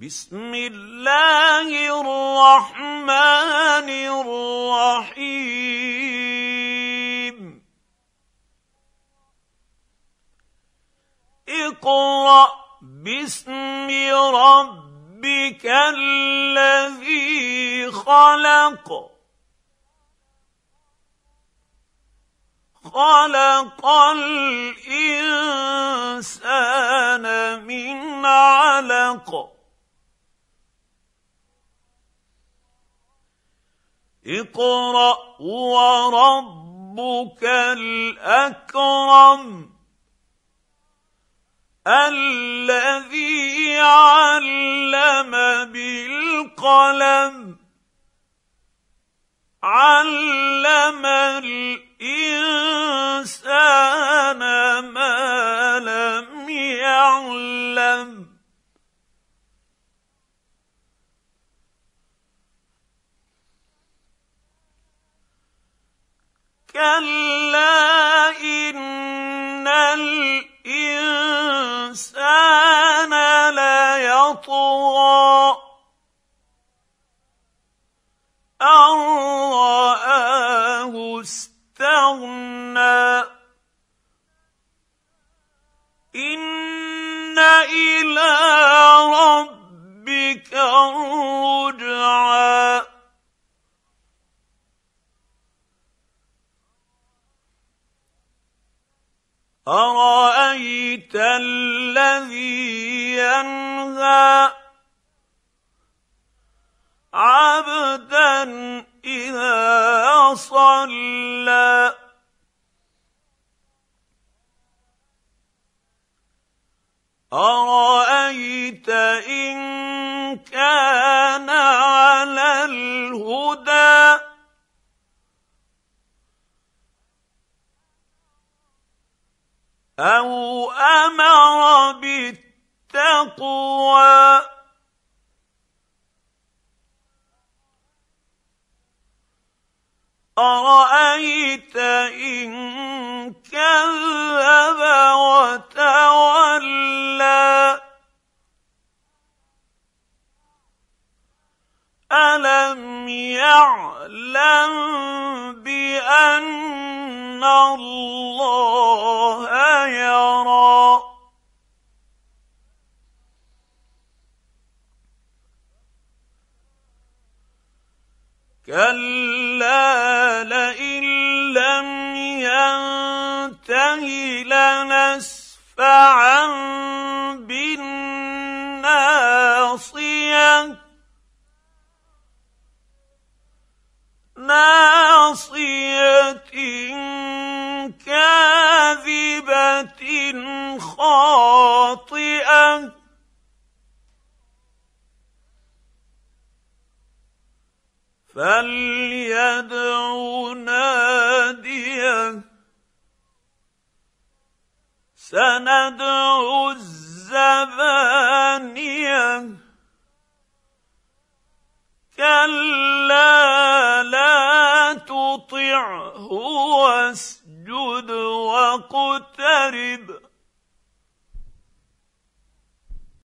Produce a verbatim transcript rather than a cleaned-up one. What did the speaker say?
بسم الله الرحمن الرحيم اقرأ باسم ربك الذي خلق خلق الإنسان من علق اقرأ وربك الأكرم الذي علم بالقلم علم الإنسان ما لم يعلم كلا إن الإنسان ليطغى أن رآه استغنى إن إلى ربك الرجعى أرأيت الذي ينهى عبدا إذا صلى أرأيت إن كان على الهدى أو أمر بالتقوى أرأيت إن كذب وتولى ألم يعلم بأن الله يرى كلا لئن لم ينته لنسفعا بالناصية ناصية كاذبة خاطئة فليدع ناديه سندع الزبانية كلا لا تطعه واسجد واقترب